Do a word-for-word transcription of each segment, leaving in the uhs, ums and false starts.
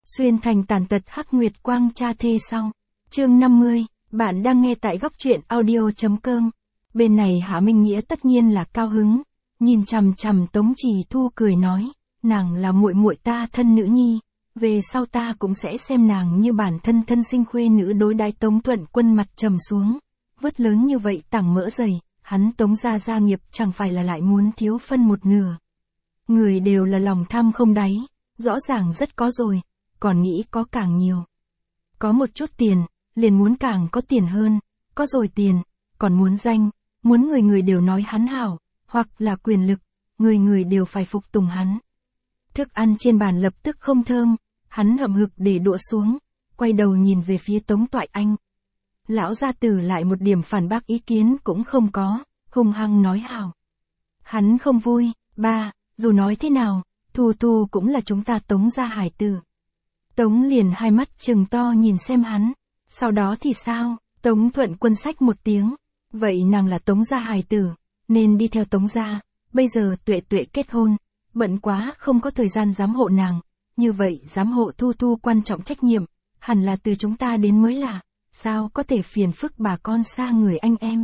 Xuyên thành tàn tật hắc nguyệt quang cha thê sau. Chương năm mươi, bạn đang nghe tại góc truyện audio.com. Bên này Hạ Minh Nghĩa tất nhiên là cao hứng, nhìn chằm chằm Tống Chỉ Thu cười nói, nàng là muội muội ta thân nữ nhi, về sau ta cũng sẽ xem nàng như bản thân thân sinh khuê nữ đối đãi. Tống Thuận Quân mặt trầm xuống, vứt lớn như vậy tảng mỡ dày, hắn Tống gia gia nghiệp chẳng phải là lại muốn thiếu phân một nửa. Người đều là lòng tham không đáy, rõ ràng rất có rồi, còn nghĩ có càng nhiều. Có một chút tiền, liền muốn càng có tiền hơn, có rồi tiền, còn muốn danh, muốn người người đều nói hắn hảo, hoặc là quyền lực, người người đều phải phục tùng hắn. Thức ăn trên bàn lập tức không thơm, hắn hậm hực để đũa xuống, quay đầu nhìn về phía Tống Toại Anh. Lão gia tử lại một điểm phản bác ý kiến cũng không có, hung hăng nói hảo. Hắn không vui, ba, dù nói thế nào, Thu Thu cũng là chúng ta Tống gia hải tử. Tống liền hai mắt trừng to nhìn xem hắn, sau đó thì sao? Tống Thuận Quân xách một tiếng, vậy nàng là Tống gia hài tử, nên đi theo Tống gia, bây giờ Tuệ Tuệ kết hôn, bận quá không có thời gian giám hộ nàng, như vậy giám hộ Thu Thu quan trọng trách nhiệm, hẳn là từ chúng ta đến mới là, sao có thể phiền phức bà con xa người anh em.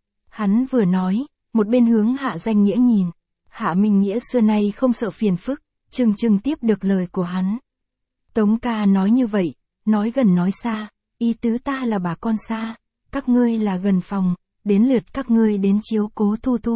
Hắn vừa nói, một bên hướng Hạ Danh Nghĩa nhìn, Hạ Minh Nghĩa xưa nay không sợ phiền phức, chừng chừng tiếp được lời của hắn. Tống ca nói như vậy, nói gần nói xa, ý tứ ta là bà con xa, các ngươi là gần phòng, đến lượt các ngươi đến chiếu cố Thu Thu.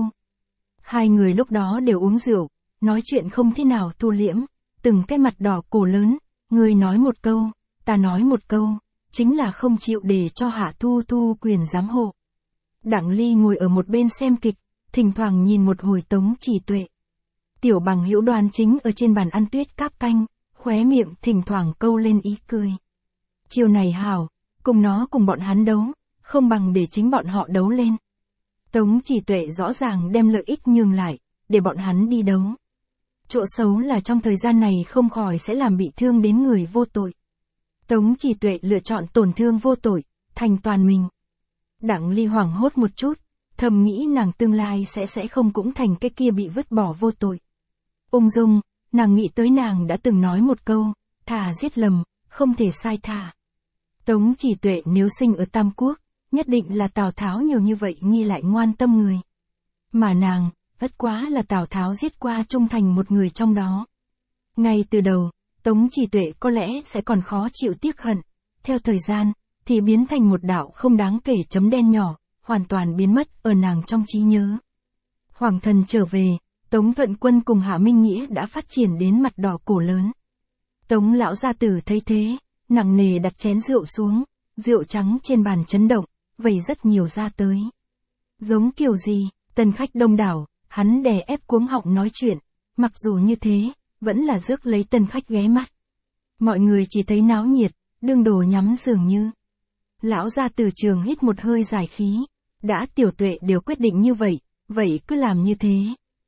Hai người lúc đó đều uống rượu, nói chuyện không thế nào thu liễm, từng cái mặt đỏ cổ lớn, người nói một câu, ta nói một câu, chính là không chịu để cho Hạ Thu Thu quyền giám hộ. Đặng Ly ngồi ở một bên xem kịch, thỉnh thoảng nhìn một hồi Tống Chỉ Tuệ. Tiểu Bằng Hữu Đoan chính ở trên bàn ăn tuyết cáp canh, khóe miệng thỉnh thoảng câu lên ý cười. Chiều này hảo, cùng nó cùng bọn hắn đấu, không bằng để chính bọn họ đấu lên. Tống Chỉ Tuệ rõ ràng đem lợi ích nhường lại, để bọn hắn đi đấu. Chỗ xấu là trong thời gian này không khỏi sẽ làm bị thương đến người vô tội. Tống Chỉ Tuệ lựa chọn tổn thương vô tội, thành toàn mình. Đặng Ly hoảng hốt một chút, thầm nghĩ nàng tương lai sẽ sẽ không cũng thành cái kia bị vứt bỏ vô tội. Ung dung, nàng nghĩ tới nàng đã từng nói một câu, thà giết lầm, không thể sai thà. Tống Chỉ Tuệ nếu sinh ở Tam Quốc, nhất định là Tào Tháo nhiều như vậy nghi lại ngoan tâm người. Mà nàng, bất quá là Tào Tháo giết qua trung thành một người trong đó. Ngay từ đầu, Tống Chỉ Tuệ có lẽ sẽ còn khó chịu tiếc hận, theo thời gian, thì biến thành một đạo không đáng kể chấm đen nhỏ, hoàn toàn biến mất ở nàng trong trí nhớ. Hoàng thần trở về, Tống Thuận Quân cùng Hạ Minh Nghĩa đã phát triển đến mặt đỏ cổ lớn. Tống lão gia tử thấy thế, nặng nề đặt chén rượu xuống, rượu trắng trên bàn chấn động, vẩy rất nhiều ra tới. Giống kiểu gì, tân khách đông đảo, hắn đè ép cuống họng nói chuyện, mặc dù như thế, vẫn là rước lấy tân khách ghé mắt. Mọi người chỉ thấy náo nhiệt, đương đồ nhắm dường như. Lão gia tử trường hít một hơi dài khí, đã Tiểu Tuệ đều quyết định như vậy, vậy cứ làm như thế.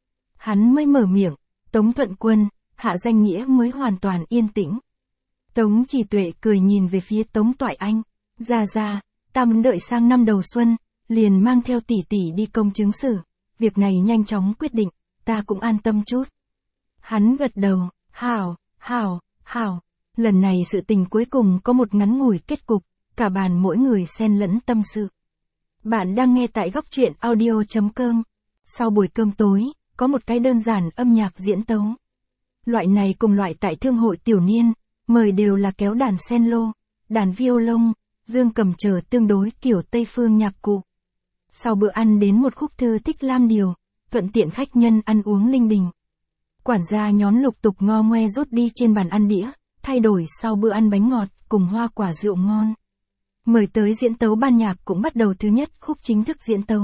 Hắn mới mở miệng, Tống Thuận Quân, Hạ Danh Nghĩa mới hoàn toàn yên tĩnh. Tống Chỉ Tuệ cười nhìn về phía Tống Toại Anh, ra ra, ta muốn đợi sang năm đầu xuân, liền mang theo tỷ tỷ đi công chứng xử, việc này nhanh chóng quyết định, ta cũng an tâm chút. Hắn gật đầu, hảo, hảo, hảo, lần này sự tình cuối cùng có một ngắn ngủi kết cục, cả bàn mỗi người xen lẫn tâm sự. Bạn đang nghe tại góc truyện audio.com. Sau buổi cơm tối, có một cái đơn giản âm nhạc diễn tấu. Loại này cùng loại tại thương hội tiểu niên, mời đều là kéo đàn cello, đàn violon, dương cầm chờ tương đối kiểu Tây phương nhạc cụ. Sau bữa ăn đến một khúc thư Thích Lam Điều, thuận tiện khách nhân ăn uống linh đình. Quản gia nhón lục tục ngo ngoe rút đi trên bàn ăn đĩa, thay đổi sau bữa ăn bánh ngọt cùng hoa quả rượu ngon. Mời tới diễn tấu ban nhạc cũng bắt đầu thứ nhất khúc chính thức diễn tấu.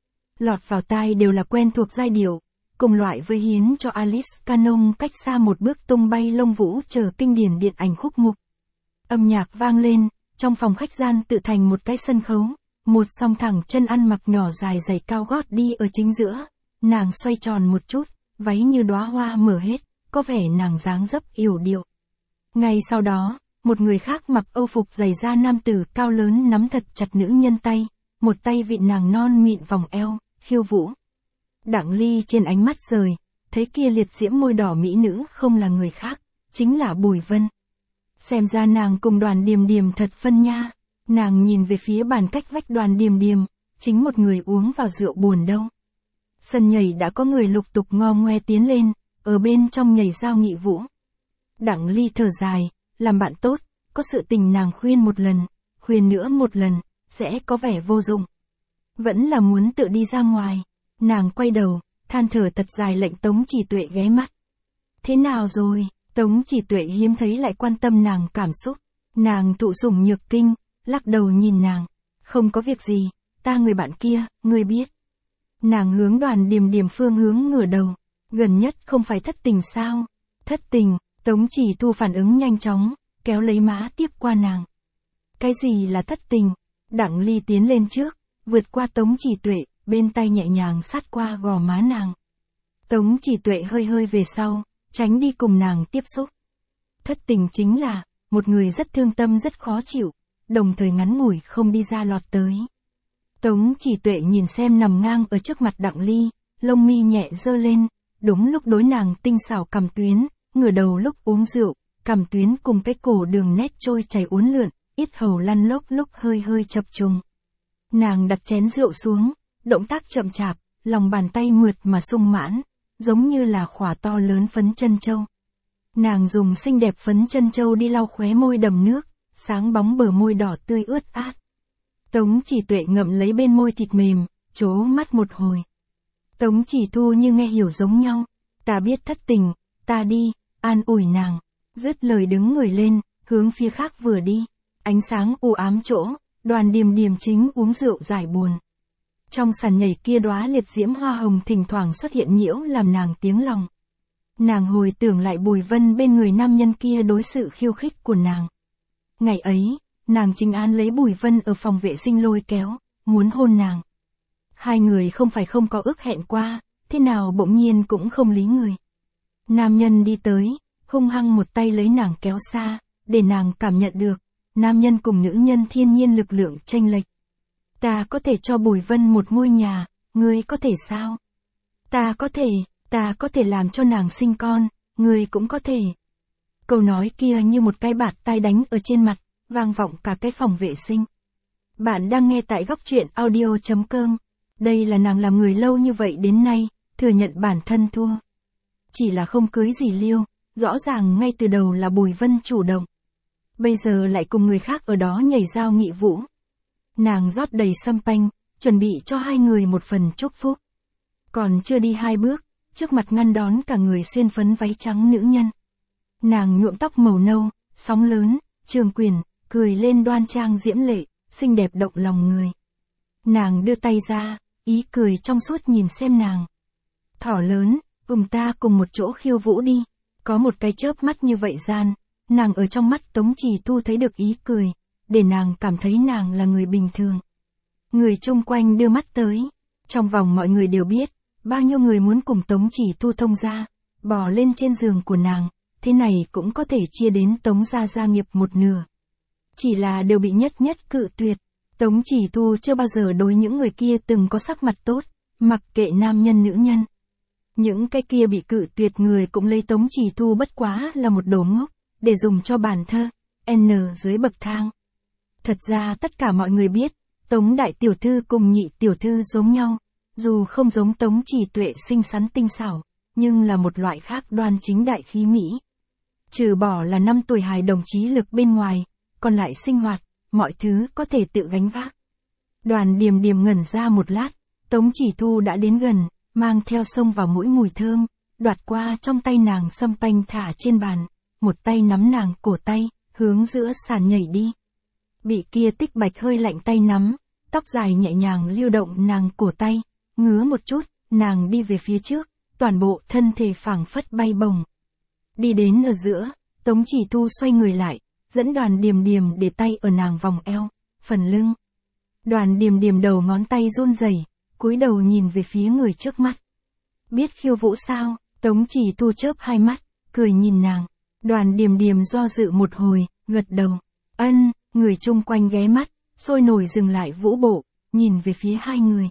Lọt vào tai đều là quen thuộc giai điệu, cùng loại với hiến cho Alice Canon cách xa một bước tung bay lông vũ chờ kinh điển điện ảnh khúc mục. Âm nhạc vang lên, trong phòng khách gian tự thành một cái sân khấu, một song thẳng chân ăn mặc nhỏ dài giày cao gót đi ở chính giữa, nàng xoay tròn một chút, váy như đóa hoa mở hết, có vẻ nàng dáng dấp yểu điệu. Ngay sau đó, một người khác mặc âu phục giày da nam tử cao lớn nắm thật chặt nữ nhân tay, một tay vịn nàng non mịn vòng eo, khiêu vũ. Đặng Ly trên ánh mắt rời, thấy kia liệt diễm môi đỏ mỹ nữ không là người khác, chính là Bùi Vân. Xem ra nàng cùng Đoàn Điềm Điềm thật phân nha. Nàng nhìn về phía bàn cách vách Đoàn Điềm Điềm, chính một người uống vào rượu buồn đâu. Sân nhảy đã có người lục tục ngo ngoe tiến lên, ở bên trong nhảy giao nghị vũ. Đặng Ly thở dài, làm bạn tốt, có sự tình nàng khuyên một lần, khuyên nữa một lần, sẽ có vẻ vô dụng. Vẫn là muốn tự đi ra ngoài. Nàng quay đầu, than thở thật dài lệnh Tống Chỉ Tuệ ghé mắt. Thế nào rồi? Tống Chỉ Tuệ hiếm thấy lại quan tâm nàng cảm xúc. Nàng thụ sủng nhược kinh, lắc đầu nhìn nàng. Không có việc gì, ta người bạn kia, ngươi biết. Nàng hướng Đoàn Điềm Điềm phương hướng ngửa đầu. Gần nhất không phải thất tình sao? Thất tình, Tống Chỉ Thu phản ứng nhanh chóng, kéo lấy má tiếp qua nàng. Cái gì là thất tình? Đặng Ly tiến lên trước, vượt qua Tống Chỉ Tuệ, bên tay nhẹ nhàng sát qua gò má nàng. Tống Chỉ Tuệ hơi hơi về sau, tránh đi cùng nàng tiếp xúc. Thất tình chính là, một người rất thương tâm rất khó chịu, đồng thời ngắn ngủi không đi ra lọt tới. Tống Chỉ Tuệ nhìn xem nằm ngang ở trước mặt Đặng Ly, lông mi nhẹ dơ lên, đúng lúc đối nàng tinh xảo cằm tuyến, ngửa đầu lúc uống rượu, cằm tuyến cùng cái cổ đường nét trôi chảy uốn lượn, yết hầu lăn lốc lúc hơi hơi chập trùng. Nàng đặt chén rượu xuống, động tác chậm chạp, lòng bàn tay mượt mà sung mãn, giống như là khỏa to lớn phấn chân châu. Nàng dùng xinh đẹp phấn chân châu đi lau khóe môi đầm nước, sáng bóng bờ môi đỏ tươi ướt át. Tống Chỉ Tuệ ngậm lấy bên môi thịt mềm, trố mắt một hồi. Tống Chỉ Thu như nghe hiểu giống nhau, ta biết thất tình, ta đi, an ủi nàng, dứt lời đứng người lên, hướng phía khác vừa đi. Ánh sáng u ám chỗ, Đoàn Điềm Điềm chính uống rượu giải buồn. Trong sàn nhảy kia đóa liệt diễm hoa hồng thỉnh thoảng xuất hiện nhiễu làm nàng tiếng lòng. Nàng hồi tưởng lại Bùi Vân bên người nam nhân kia đối sự khiêu khích của nàng. Ngày ấy, nàng chính án lấy Bùi Vân ở phòng vệ sinh lôi kéo, muốn hôn nàng. Hai người không phải không có ước hẹn qua, thế nào bỗng nhiên cũng không lý người. Nam nhân đi tới, hung hăng một tay lấy nàng kéo xa, để nàng cảm nhận được, nam nhân cùng nữ nhân thiên nhiên lực lượng chênh lệch. Ta có thể cho Bùi Vân một ngôi nhà, ngươi có thể sao? Ta có thể, ta có thể làm cho nàng sinh con, ngươi cũng có thể. Câu nói kia như một cái bạt tai đánh ở trên mặt, vang vọng cả cái phòng vệ sinh. Bạn đang nghe tại góc truyện audio chấm com. Đây là nàng làm người lâu như vậy đến nay, thừa nhận bản thân thua. Chỉ là không cưới gì Liêu, rõ ràng ngay từ đầu là Bùi Vân chủ động. Bây giờ lại cùng người khác ở đó nhảy giao nghị vũ. Nàng rót đầy sâm panh, chuẩn bị cho hai người một phần chúc phúc. Còn chưa đi hai bước, trước mặt ngăn đón cả người xuyên phấn váy trắng nữ nhân. Nàng nhuộm tóc màu nâu, sóng lớn, trường quyền, cười lên đoan trang diễm lệ, xinh đẹp động lòng người. Nàng đưa tay ra, ý cười trong suốt nhìn xem nàng. Thỏ lớn, cùng ta cùng một chỗ khiêu vũ đi. Có một cái chớp mắt như vậy gian, nàng ở trong mắt Tống Chỉ Thu thấy được ý cười, để nàng cảm thấy nàng là người bình thường. Người chung quanh đưa mắt tới, trong vòng mọi người đều biết, bao nhiêu người muốn cùng Tống Chỉ Thu thông gia, bò lên trên giường của nàng, thế này cũng có thể chia đến Tống gia gia nghiệp một nửa. Chỉ là đều bị nhất nhất cự tuyệt. Tống Chỉ Thu chưa bao giờ đối những người kia từng có sắc mặt tốt, mặc kệ nam nhân nữ nhân. Những cái kia bị cự tuyệt người cũng lấy Tống Chỉ Thu bất quá là một đồ ngốc, để dùng cho bản thơ, N dưới bậc thang. Thật ra tất cả mọi người biết, Tống đại tiểu thư cùng nhị tiểu thư giống nhau, dù không giống Tống Chỉ Tuệ xinh xắn tinh xảo, nhưng là một loại khác đoan chính đại khí mỹ. Trừ bỏ là năm tuổi hài đồng chí lực bên ngoài, còn lại sinh hoạt, mọi thứ có thể tự gánh vác. Đoàn Điềm Điềm ngẩn ra một lát, Tống Chỉ Thu đã đến gần, mang theo xông vào mũi mùi thơm, đoạt qua trong tay nàng sâm panh thả trên bàn, một tay nắm nàng cổ tay, hướng giữa sàn nhảy đi. Bị kia tích bạch hơi lạnh tay nắm, tóc dài nhẹ nhàng lưu động nàng cổ tay, ngứa một chút, nàng đi về phía trước, toàn bộ thân thể phảng phất bay bồng. Đi đến ở giữa, Tống Chỉ Thu xoay người lại, dẫn Đoàn Điềm Điềm để tay ở nàng vòng eo, phần lưng. Đoàn Điềm Điềm đầu ngón tay run rẩy, cúi đầu nhìn về phía người trước mắt. Biết khiêu vũ sao? Tống Chỉ Thu chớp hai mắt, cười nhìn nàng. Đoàn Điềm Điềm do dự một hồi, gật đầu. Ân, người chung quanh ghé mắt, sôi nổi dừng lại vũ bộ, nhìn về phía hai người.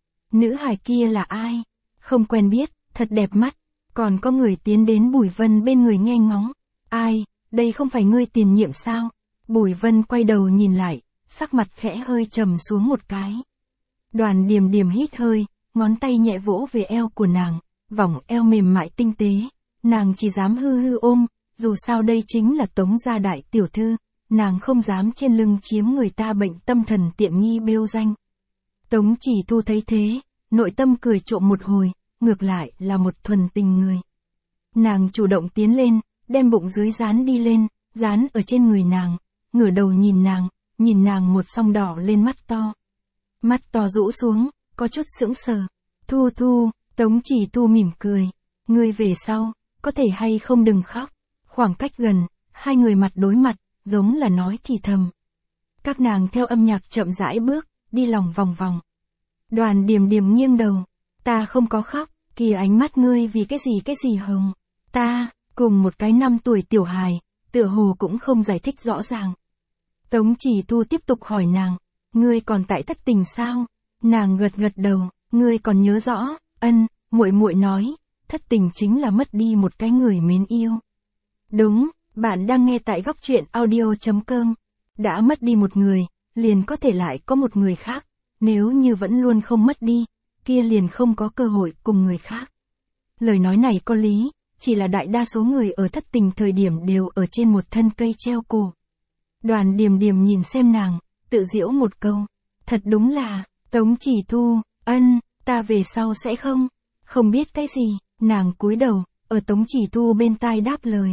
Nữ hài kia là ai? Không quen biết, thật đẹp mắt. Còn có người tiến đến Bùi Vân bên người nghe ngóng. Ai? đây không phải ngươi tiền nhiệm sao? Bùi Vân quay đầu nhìn lại, sắc mặt khẽ hơi trầm xuống một cái. Đoàn Điềm Điềm hít hơi, ngón tay nhẹ vỗ về eo của nàng, vòng eo mềm mại tinh tế, nàng chỉ dám hư hư ôm, dù sao đây chính là Tống gia đại tiểu thư, nàng không dám trên lưng chiếm người ta bệnh tâm thần tiện nghi bêu danh. Tống Chỉ Thu thấy thế, nội tâm cười trộm một hồi, ngược lại là một thuần tình người. Nàng chủ động tiến lên, đem bụng dưới dán đi lên, dán ở trên người nàng, ngửa đầu nhìn nàng, nhìn nàng một song đỏ lên mắt to. Mắt to rũ xuống, có chút sững sờ. Thu Thu, Tống Chỉ Thu mỉm cười. Ngươi về sau, có thể hay không đừng khóc. Khoảng cách gần, hai người mặt đối mặt, giống là nói thì thầm. Các nàng theo âm nhạc chậm rãi bước, đi lòng vòng vòng. Đoàn Điềm Điềm nghiêng đầu. Ta không có khóc, kìa ánh mắt ngươi vì cái gì cái gì hồng. Ta, cùng một cái năm tuổi tiểu hài, tựa hồ cũng không giải thích rõ ràng. Tống Chỉ Thu tiếp tục hỏi nàng, ngươi còn tại thất tình sao? Nàng gật gật đầu, ngươi còn nhớ rõ? Ân, muội muội nói, thất tình chính là mất đi một cái người mến yêu. Đúng, bạn đang nghe tại góc truyện audio chấm com. Đã mất đi một người, liền có thể lại có một người khác, nếu như vẫn luôn không mất đi, kia liền không có cơ hội cùng người khác. Lời nói này có lý, chỉ là đại đa số người ở thất tình thời điểm đều ở trên một thân cây treo cổ. Đoàn Điềm Điềm nhìn xem nàng, tự giễu một câu, thật đúng là, Tống Chỉ Thu, ân, ta về sau sẽ không, không biết cái gì, nàng cúi đầu, ở Tống Chỉ Thu bên tai đáp lời.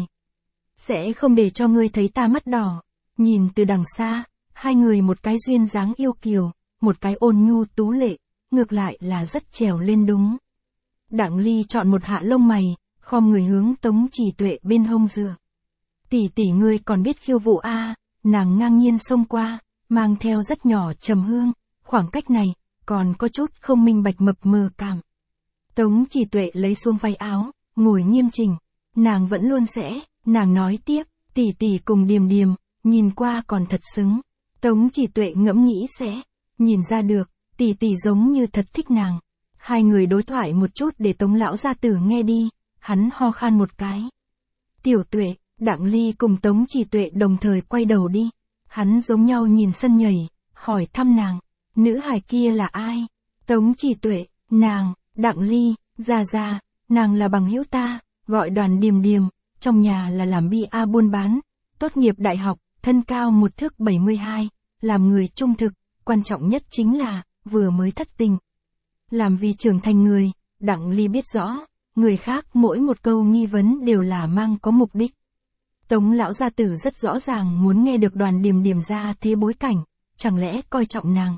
Sẽ không để cho ngươi thấy ta mắt đỏ. Nhìn từ đằng xa, hai người một cái duyên dáng yêu kiều, một cái ôn nhu tú lệ, ngược lại là rất trèo lên đúng. Đặng Ly chọn một hạ lông mày, khom người hướng Tống Chỉ Tuệ bên hông dựa. Tỷ tỷ ngươi còn biết khiêu vũ a? À? Nàng ngang nhiên xông qua, mang theo rất nhỏ trầm hương, khoảng cách này, còn có chút không minh bạch mập mờ cảm. Tống Chỉ Tuệ lấy xuống váy áo, ngồi nghiêm chỉnh, nàng vẫn luôn sẽ, nàng nói tiếp, tỷ tỷ cùng Điềm Điềm, nhìn qua còn thật xứng. Tống Chỉ Tuệ ngẫm nghĩ sẽ, nhìn ra được, tỷ tỷ giống như thật thích nàng. Hai người đối thoại một chút để Tống lão gia tử nghe đi, hắn ho khan một cái. Tiểu Tuệ, Đặng Ly cùng Tống Chỉ Tuệ đồng thời quay đầu đi, hắn giống nhau nhìn sân nhảy, hỏi thăm nàng, nữ hài kia là ai? Tống Chỉ Tuệ, nàng, Đặng Ly, ra ra, nàng là bằng hữu ta, gọi Đoàn Điềm Điềm, trong nhà là làm bia buôn bán, tốt nghiệp đại học, thân cao một thước bảy mươi hai, làm người trung thực, quan trọng nhất chính là, vừa mới thất tình. Làm vì trưởng thành người, Đặng Ly biết rõ, người khác mỗi một câu nghi vấn đều là mang có mục đích. Tống lão gia tử rất rõ ràng muốn nghe được Đoàn Điềm Điềm ra thế bối cảnh, chẳng lẽ coi trọng nàng.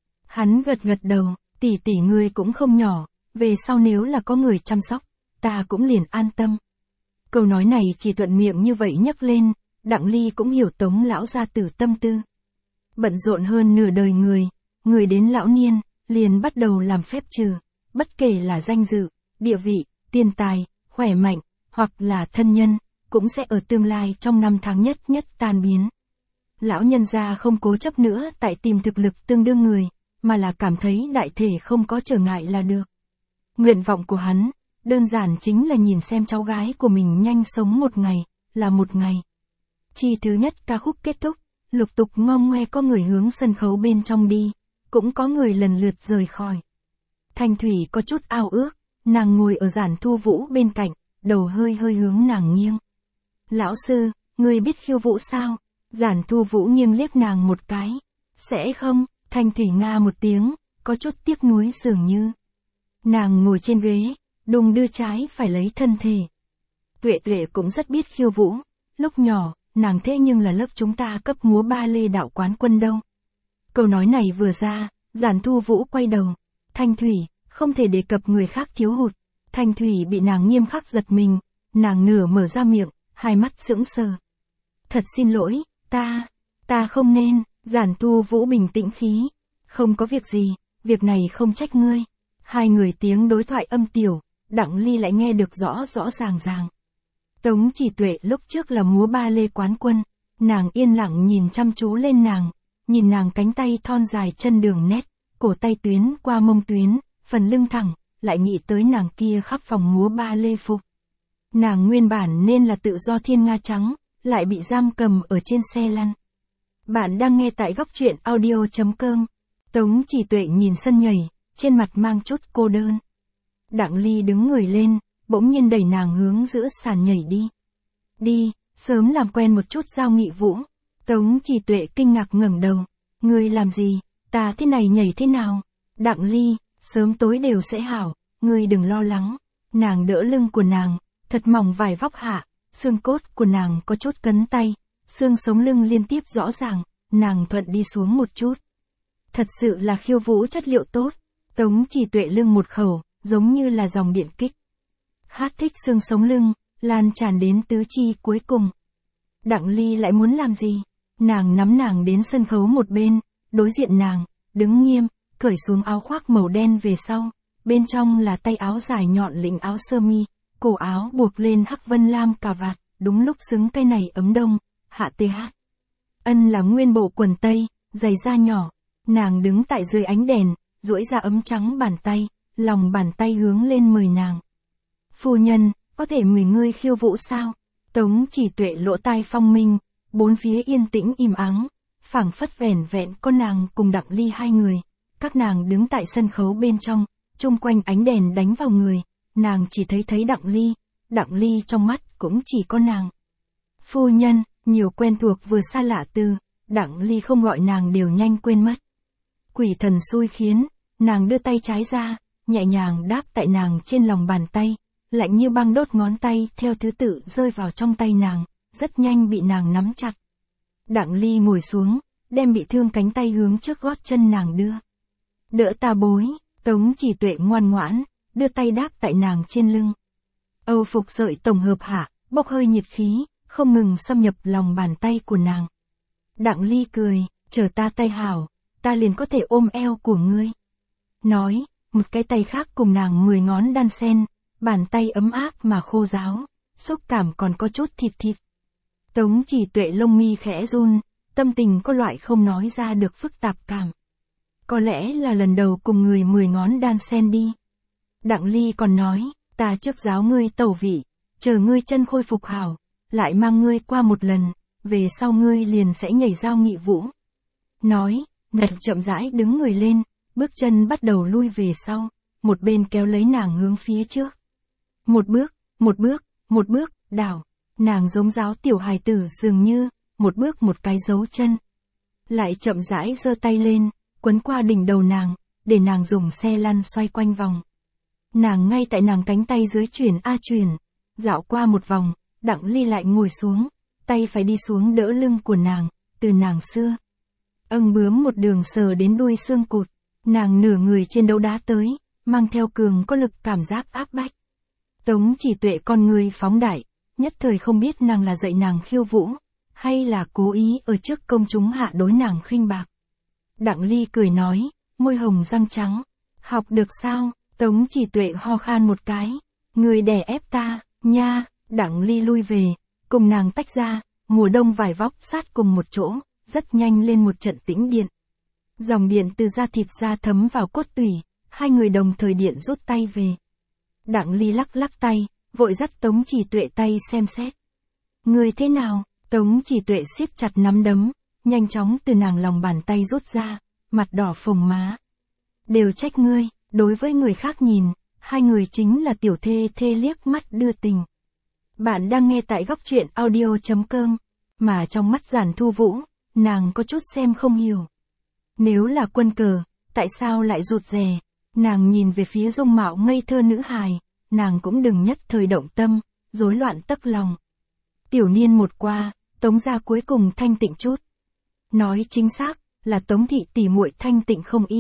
Hắn gật gật đầu, tỷ tỷ ngươi cũng không nhỏ, về sau nếu là có người chăm sóc, ta cũng liền an tâm. Câu nói này chỉ thuận miệng như vậy nhấc lên, Đặng Ly cũng hiểu Tống lão gia tử tâm tư. Bận rộn hơn nửa đời người, người đến lão niên, liền bắt đầu làm phép trừ, bất kể là danh dự, địa vị, tiền tài, khỏe mạnh, hoặc là thân nhân, cũng sẽ ở tương lai trong năm tháng nhất nhất tan biến. Lão nhân gia không cố chấp nữa tại tìm thực lực tương đương người, mà là cảm thấy đại thể không có trở ngại là được. Nguyện vọng của hắn, đơn giản chính là nhìn xem cháu gái của mình nhanh sống một ngày, là một ngày. Chi thứ nhất ca khúc kết thúc, lục tục ngong ngoe có người hướng sân khấu bên trong đi, cũng có người lần lượt rời khỏi. Thanh Thủy có chút ao ước, nàng ngồi ở Giản Thu Vũ bên cạnh, đầu hơi hơi hướng nàng nghiêng. Lão sư, ngươi biết khiêu vũ sao? Giản Thu Vũ nghiêng liếc nàng một cái. Sẽ không, Thanh Thủy nga một tiếng, có chút tiếc nuối dường như. Nàng ngồi trên ghế, đùng đưa trái phải lấy thân thể. Tuệ Tuệ cũng rất biết khiêu vũ, lúc nhỏ, nàng thế nhưng là lớp chúng ta cấp múa ba lê đạo quán quân đâu. Câu nói này vừa ra, Giản Thu Vũ quay đầu. Thanh Thủy, không thể đề cập người khác thiếu hụt. Thanh Thủy bị nàng nghiêm khắc giật mình, nàng nửa mở ra miệng, hai mắt sững sờ. Thật xin lỗi, ta, ta không nên. Giản Thu Vũ bình tĩnh khí. Không có việc gì, việc này không trách ngươi. Hai người tiếng đối thoại âm tiểu, Đặng Ly lại nghe được rõ rõ ràng ràng. Tống Chỉ Tuệ lúc trước là múa ba lê quán quân, nàng yên lặng nhìn chăm chú lên nàng, nhìn nàng cánh tay thon dài chân đường nét, cổ tay tuyến qua mông tuyến, phần lưng thẳng, lại nghĩ tới nàng kia khắp phòng múa ba lê phục. Nàng nguyên bản nên là tự do thiên nga trắng, lại bị giam cầm ở trên xe lăn. Bạn đang nghe tại góc truyện audio chấm com. Tống Chỉ Tuệ nhìn sân nhảy, trên mặt mang chút cô đơn. Đặng Ly đứng người lên, bỗng nhiên đẩy nàng hướng giữa sàn nhảy đi. Đi, sớm làm quen một chút Giao Nghị Vũ. Tống Chỉ Tuệ kinh ngạc ngẩng đầu. Ngươi làm gì, ta thế này nhảy thế nào? Đặng Ly, sớm tối đều sẽ hảo, ngươi đừng lo lắng. Nàng đỡ lưng của nàng, thật mỏng vải vóc hạ, xương cốt của nàng có chút cấn tay, xương sống lưng liên tiếp rõ ràng, nàng thuận đi xuống một chút. Thật sự là khiêu vũ chất liệu tốt. Tống Chỉ Tuệ lưng một khẩu, giống như là dòng điện kích. Hát thích xương sống lưng, lan tràn đến tứ chi cuối cùng. Đặng Ly lại muốn làm gì? Nàng nắm nàng đến sân khấu một bên, đối diện nàng, đứng nghiêm, cởi xuống áo khoác màu đen về sau, bên trong là tay áo dài nhọn lĩnh áo sơ mi, cổ áo buộc lên hắc vân lam cà vạt, đúng lúc xứng cái này ấm đông, hạ th. Ân là nguyên bộ quần tây, giày da nhỏ, nàng đứng tại dưới ánh đèn, duỗi ra ấm trắng bàn tay, lòng bàn tay hướng lên mời nàng. Phu nhân, có thể mời ngươi khiêu vũ sao? Tống Chỉ Tuệ lỗ tai phong minh, bốn phía yên tĩnh im ắng, phảng phất vẻn vẹn có nàng cùng Đặng Ly hai người. Các nàng đứng tại sân khấu bên trong, chung quanh ánh đèn đánh vào người, nàng chỉ thấy thấy Đặng Ly, Đặng Ly trong mắt cũng chỉ có nàng. Phu nhân, nhiều quen thuộc vừa xa lạ từ, Đặng Ly không gọi nàng đều nhanh quên mất. Quỷ thần xui khiến, nàng đưa tay trái ra, nhẹ nhàng đáp tại nàng trên lòng bàn tay, lạnh như băng đốt ngón tay theo thứ tự rơi vào trong tay nàng, rất nhanh bị nàng nắm chặt. Đặng Ly ngồi xuống, đem bị thương cánh tay hướng trước gót chân nàng đưa. Đỡ ta bối, Tống Chỉ Tuệ ngoan ngoãn, đưa tay đáp tại nàng trên lưng. Âu phục sợi tổng hợp hạ, bốc hơi nhiệt khí, không ngừng xâm nhập lòng bàn tay của nàng. Đặng Ly cười, chờ ta tay hảo, ta liền có thể ôm eo của ngươi. Nói, một cái tay khác cùng nàng mười ngón đan sen, bàn tay ấm áp mà khô ráo, xúc cảm còn có chút thịt thịt. Tống Chỉ Tuệ lông mi khẽ run, tâm tình có loại không nói ra được phức tạp cảm. Có lẽ là lần đầu cùng người mười ngón đan sen đi. Đặng Ly còn nói, ta trước giáo ngươi tẩu vị, chờ ngươi chân khôi phục hảo, lại mang ngươi qua một lần, về sau ngươi liền sẽ nhảy Giao Nghị Vũ. Nói, nàng chậm rãi đứng người lên, bước chân bắt đầu lui về sau, một bên kéo lấy nàng hướng phía trước. Một bước, một bước, một bước, đảo, nàng giống giáo tiểu hài tử dường như, một bước một cái dấu chân. Lại chậm rãi giơ tay lên, quấn qua đỉnh đầu nàng, để nàng dùng xe lăn xoay quanh vòng. Nàng ngay tại nàng cánh tay dưới chuyển a chuyển, dạo qua một vòng, Đặng Ly lại ngồi xuống, tay phải đi xuống đỡ lưng của nàng, từ nàng xưa. Âng bướm một đường sờ đến đuôi xương cụt, nàng nửa người trên đấu đá tới, mang theo cường có lực cảm giác áp bách. Tống Chỉ Tuệ con người phóng đại, nhất thời không biết nàng là dạy nàng khiêu vũ, hay là cố ý ở trước công chúng hạ đối nàng khinh bạc. Đặng Ly cười nói, môi hồng răng trắng, học được sao? Tống Chỉ Tuệ ho khan một cái, người đè ép ta, nha. Đặng Ly lui về, cùng nàng tách ra, mùa đông vải vóc sát cùng một chỗ, rất nhanh lên một trận tĩnh điện. Dòng điện từ da thịt ra thấm vào cốt tủy, hai người đồng thời điện rút tay về. Đặng Ly lắc lắc tay, vội dắt Tống Chỉ Tuệ tay xem xét. Người thế nào? Tống Chỉ Tuệ siết chặt nắm đấm, nhanh chóng từ nàng lòng bàn tay rút ra, mặt đỏ phồng má. Đều trách ngươi, đối với người khác nhìn, hai người chính là tiểu thê thê liếc mắt đưa tình. Bạn đang nghe tại góc truyện audio chấm com, mà trong mắt Giản Thu Vũ, nàng có chút xem không hiểu. Nếu là quân cờ, tại sao lại rụt rè? Nàng nhìn về phía dung mạo ngây thơ nữ hài, nàng cũng đừng nhất thời động tâm, rối loạn tấc lòng. Tiểu niên một qua, Tống gia cuối cùng thanh tịnh chút. Nói chính xác, là Tống thị tỷ muội thanh tịnh không ít.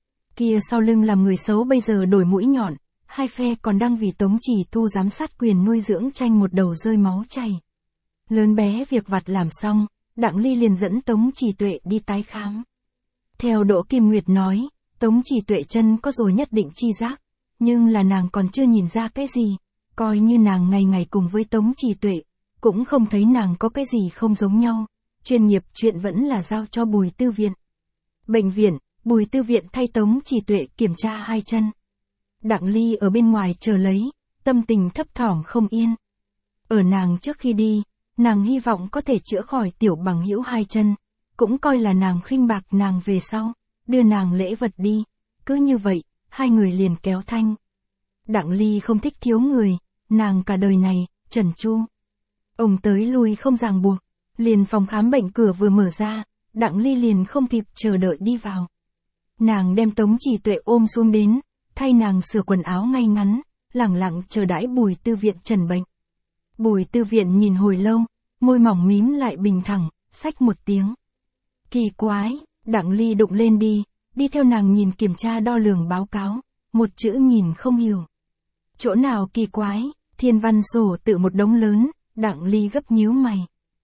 Kia sau lưng làm người xấu bây giờ đổi mũi nhọn, hai phe còn đang vì Tống Chỉ Thu giám sát quyền nuôi dưỡng tranh một đầu rơi máu chảy. Lớn bé việc vặt làm xong, Đặng Ly liền dẫn Tống Chỉ Tuệ đi tái khám. Theo Đỗ Kim Nguyệt nói, Tống Chỉ Tuệ chân có rồi nhất định chi giác, nhưng là nàng còn chưa nhìn ra cái gì, coi như nàng ngày ngày cùng với Tống Chỉ Tuệ, cũng không thấy nàng có cái gì không giống nhau, chuyên nghiệp chuyện vẫn là giao cho Bùi Tư Viện. Bệnh viện, Bùi Tư Viện thay Tống Chỉ Tuệ kiểm tra hai chân. Đặng Ly ở bên ngoài chờ lấy, tâm tình thấp thỏm không yên. Ở nàng trước khi đi, nàng hy vọng có thể chữa khỏi tiểu bằng hữu hai chân, cũng coi là nàng khinh bạc nàng về sau, đưa nàng lễ vật đi, cứ như vậy, hai người liền kéo thanh. Đặng Ly không thích thiếu người, nàng cả đời này, trần tru. Ông tới lui không ràng buộc, liền phòng khám bệnh cửa vừa mở ra, Đặng Ly liền không kịp chờ đợi đi vào. Nàng đem Tống Chỉ Tuệ ôm xuống đến, thay nàng sửa quần áo ngay ngắn, lẳng lặng chờ đãi Bùi Tư Viện trần bệnh. Bùi Tư Viện nhìn hồi lâu, môi mỏng mím lại bình thẳng, xách một tiếng. Kỳ quái, Đặng Ly đụng lên đi, đi theo nàng nhìn kiểm tra đo lường báo cáo, một chữ nhìn không hiểu. Chỗ nào kỳ quái, thiên văn sổ tự một đống lớn, Đặng Ly gấp nhíu mày.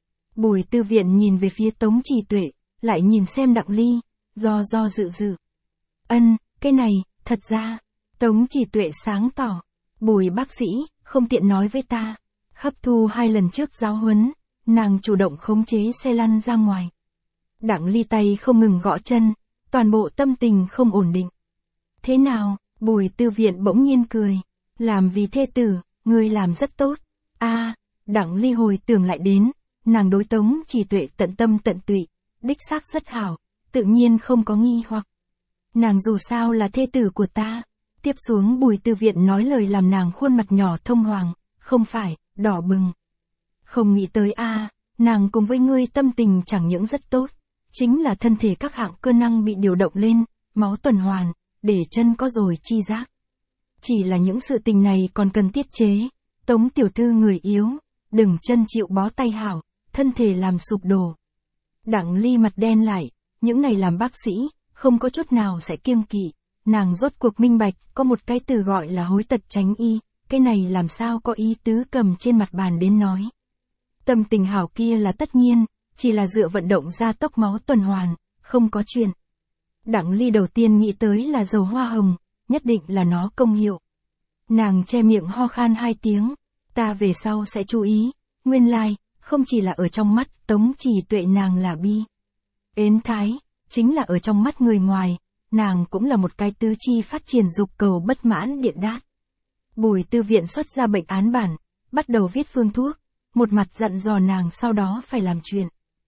Bùi Tư Viện nhìn về phía Tống Chỉ Tuệ, lại nhìn xem Đặng Ly, do do dự dự. Ân, cái này, thật ra, Tống Chỉ Tuệ sáng tỏ. Bùi bác sĩ, không tiện nói với ta. Hấp thu hai lần trước giáo huấn, nàng chủ động khống chế xe lăn ra ngoài. Đặng Ly tay không ngừng gõ chân, toàn bộ tâm tình không ổn định. Thế nào, Bùi Tư Viện bỗng nhiên cười. Làm vì thê tử, ngươi làm rất tốt. A, à, Đặng Ly hồi tưởng lại đến, nàng đối Tống Chỉ Tuệ tận tâm tận tụy, đích xác rất hảo, tự nhiên không có nghi hoặc. Nàng dù sao là thê tử của ta. Tiếp xuống Bùi Tư Viện nói lời làm nàng khuôn mặt nhỏ thông hoàng, không phải, đỏ bừng. Không nghĩ tới a, à, nàng cùng với ngươi tâm tình chẳng những rất tốt, chính là thân thể các hạng cơ năng bị điều động lên, máu tuần hoàn, để chân có rồi chi giác. Chỉ là những sự tình này còn cần tiết chế, Tống tiểu thư người yếu, đừng chân chịu bó tay hảo, thân thể làm sụp đổ. Đặng Ly mặt đen lại, những này làm bác sĩ, không có chút nào sẽ kiêng kỵ, nàng rốt cuộc minh bạch, có một cái từ gọi là hối tật tránh y, cái này làm sao có ý tứ cầm trên mặt bàn đến nói. Tâm tình hảo kia là tất nhiên, chỉ là dựa vận động gia tốc máu tuần hoàn, không có chuyện. Đặng Ly đầu tiên nghĩ tới là dầu hoa hồng, nhất định là nó công hiệu. Nàng che miệng ho khan hai tiếng, ta về sau sẽ chú ý, nguyên lai, like, không chỉ là ở trong mắt Tống Chỉ Tuệ nàng là bi. Ến thái, chính là ở trong mắt người ngoài, nàng cũng là một cái tứ chi phát triển dục cầu bất mãn điện đát. Bùi Tư Viện xuất ra bệnh án bản, bắt đầu viết phương thuốc, một mặt dặn dò nàng sau đó phải làm chuyện.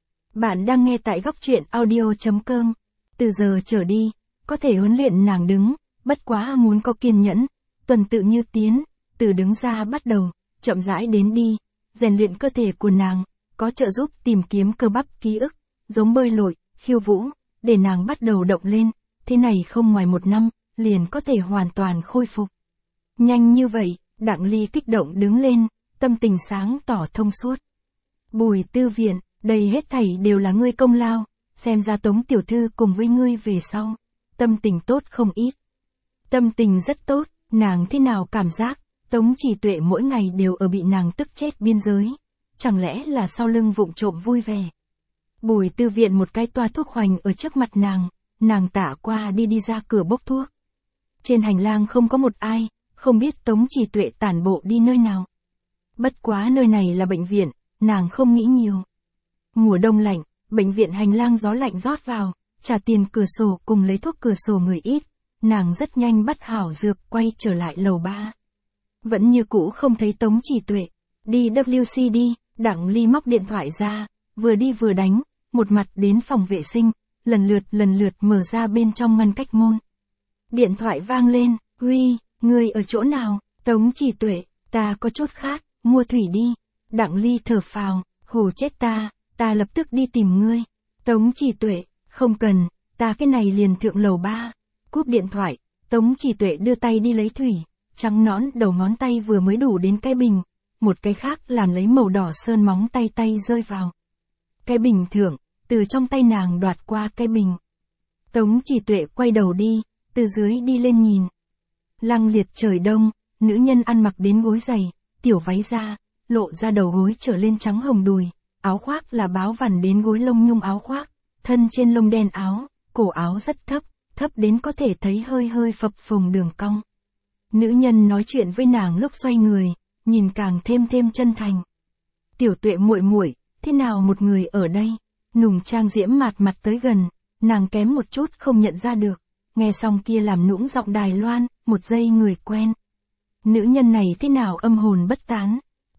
Bạn đang nghe tại góc truyện audio chấm com. Từ giờ trở đi, có thể huấn luyện nàng đứng, bất quá muốn có kiên nhẫn, tuần tự như tiến, từ đứng ra bắt đầu, chậm rãi đến đi, rèn luyện cơ thể của nàng, có trợ giúp tìm kiếm cơ bắp ký ức, giống bơi lội, khiêu vũ, để nàng bắt đầu động lên, thế này không ngoài một năm, liền có thể hoàn toàn khôi phục. Nhanh như vậy, Đặng Ly kích động đứng lên, tâm tình sáng tỏ thông suốt. Bùi Tư Viện, đây hết thảy đều là ngươi công lao, xem ra Tống tiểu thư cùng với ngươi về sau, tâm tình tốt không ít. Tâm tình rất tốt, nàng thế nào cảm giác, Tống Chỉ Tuệ mỗi ngày đều ở bị nàng tức chết biên giới, chẳng lẽ là sau lưng vụng trộm vui vẻ. Bùi Tư Viện một cái toa thuốc hoành ở trước mặt nàng, nàng tả qua đi đi ra cửa bốc thuốc. Trên hành lang không có một ai, không biết Tống Chỉ Tuệ tản bộ đi nơi nào. Bất quá nơi này là bệnh viện, nàng không nghĩ nhiều. Mùa đông lạnh, bệnh viện hành lang gió lạnh rót vào, trả tiền cửa sổ cùng lấy thuốc cửa sổ người ít, nàng rất nhanh bắt hảo dược quay trở lại lầu ba. Vẫn như cũ không thấy Tống Chỉ Tuệ, đi W C đi, Đặng Ly móc điện thoại ra, vừa đi vừa đánh, một mặt đến phòng vệ sinh, lần lượt lần lượt mở ra bên trong ngăn cách môn. Điện thoại vang lên, Huy, ngươi ở chỗ nào? Tống Chỉ Tuệ, ta có chút khát, mua thủy đi. Đặng Ly thở phào, hù chết ta, ta lập tức đi tìm ngươi. Tống Chỉ Tuệ, không cần, ta cái này liền thượng lầu ba. Cúp điện thoại, Tống Chỉ Tuệ đưa tay đi lấy thủy, trắng nõn đầu ngón tay vừa mới đủ đến cái bình, một cái khác làm lấy màu đỏ sơn móng tay tay rơi vào. Cái bình thượng, từ trong tay nàng đoạt qua cái bình. Tống Chỉ Tuệ quay đầu đi, từ dưới đi lên nhìn. Lăng liệt trời đông, nữ nhân ăn mặc đến gối giày, tiểu váy da, lộ ra đầu gối trở lên trắng hồng đùi, áo khoác là báo vằn đến gối lông nhung áo khoác, thân trên lông đen áo, cổ áo rất thấp, thấp đến có thể thấy hơi hơi phập phồng đường cong. Nữ nhân nói chuyện với nàng lúc xoay người, nhìn càng thêm thêm chân thành. Tiểu Tuệ muội muội, thế nào một người ở đây? Nùng Trang Diễm mạt mặt tới gần, nàng kém một chút không nhận ra được, nghe xong kia làm nũng giọng Đài Loan, một giây người quen. Nữ nhân này thế nào âm hồn bất tán?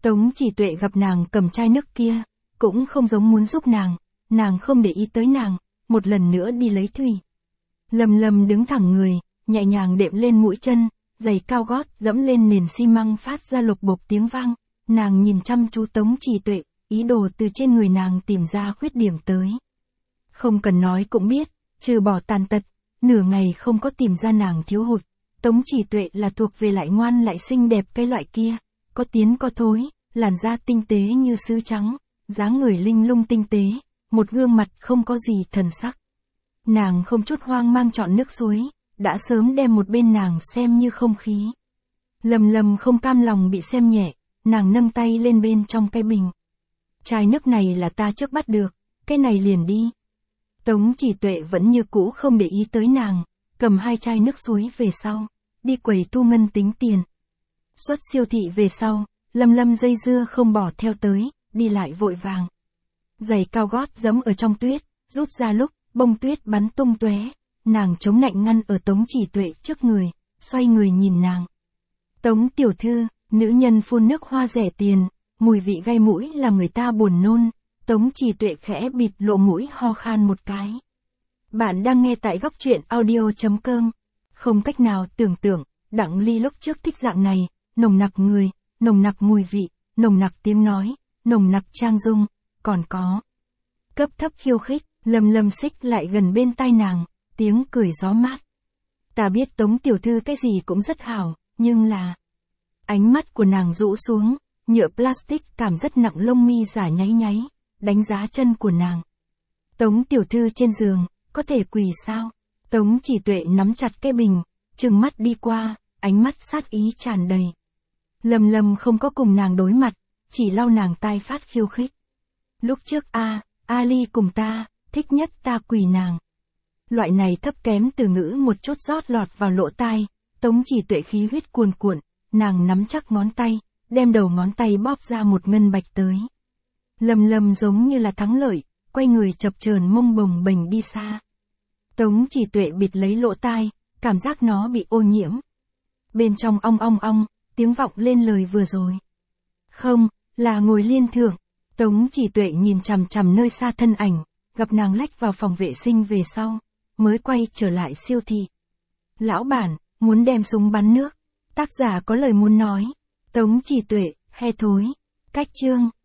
Tống Chỉ Tuệ gặp nàng cầm chai nước kia, cũng không giống muốn giúp nàng, nàng không để ý tới nàng, một lần nữa đi lấy thủy. Lâm Lâm đứng thẳng người, nhẹ nhàng đệm lên mũi chân, giày cao gót dẫm lên nền xi măng phát ra lộc bộp tiếng vang, nàng nhìn chăm chú Tống Chỉ Tuệ, ý đồ từ trên người nàng tìm ra khuyết điểm tới. Không cần nói cũng biết, trừ bỏ tàn tật, nửa ngày không có tìm ra nàng thiếu hụt. Tống Chỉ Tuệ là thuộc về lại ngoan lại xinh đẹp cái loại kia, có tiến có thối, làn da tinh tế như sứ trắng, dáng người linh lung tinh tế, một gương mặt không có gì thần sắc. Nàng không chút hoang mang chọn nước suối, đã sớm đem một bên nàng xem như không khí. Lâm Lâm không cam lòng bị xem nhẹ, nàng nâng tay lên bên trong cái bình. Chai nước này là ta trước bắt được, cái này liền đi. Tống Chỉ Tuệ vẫn như cũ không để ý tới nàng, cầm hai chai nước suối về sau, đi quầy thu ngân tính tiền. Xuất siêu thị về sau, Lâm Lâm dây dưa không bỏ theo tới, đi lại vội vàng. Giày cao gót giẫm ở trong tuyết, rút ra lúc, bông tuyết bắn tung tóe, nàng chống nạnh ngăn ở Tống Chỉ Tuệ trước người, xoay người nhìn nàng. Tống tiểu thư, nữ nhân phun nước hoa rẻ tiền, mùi vị gai mũi làm người ta buồn nôn. Tống Chỉ Tuệ khẽ bịt lộ mũi ho khan một cái. Bạn đang nghe tại góc truyện audio chấm com. Không cách nào tưởng tượng, Đặng Ly lúc trước thích dạng này, nồng nặc người, nồng nặc mùi vị, nồng nặc tiếng nói, nồng nặc trang dung, còn có cấp thấp khiêu khích. Lâm Lâm xích lại gần bên tai nàng, tiếng cười gió mát. Ta biết Tống tiểu thư cái gì cũng rất hảo, nhưng là... Ánh mắt của nàng rũ xuống, nhựa plastic cảm rất nặng lông mi giả nháy nháy, đánh giá chân của nàng. Tống tiểu thư trên giường, có thể quỳ sao? Tống Chỉ Tuệ nắm chặt cái bình, trừng mắt đi qua, ánh mắt sát ý tràn đầy. Lâm Lâm không có cùng nàng đối mặt, chỉ lau nàng tai phát khiêu khích. Lúc trước a, Ali cùng ta, thích nhất ta quỳ nàng. Loại này thấp kém từ ngữ một chút rót lọt vào lỗ tai, Tống Chỉ Tuệ khí huyết cuồn cuộn, nàng nắm chắc ngón tay, đem đầu ngón tay bóp ra một ngân bạch tới. Lâm Lâm giống như là thắng lợi, quay người chập chờn mông bồng bềnh đi xa. Tống Chỉ Tuệ bịt lấy lỗ tai, cảm giác nó bị ô nhiễm. Bên trong ong ong ong, tiếng vọng lên lời vừa rồi. Không, là ngồi liên thượng. Tống Chỉ Tuệ nhìn chằm chằm nơi xa thân ảnh, gặp nàng lách vào phòng vệ sinh về sau, mới quay trở lại siêu thị. Lão bản, muốn đem súng bắn nước. Tác giả có lời muốn nói. Tống Chỉ Tuệ, he thối. Cách chương.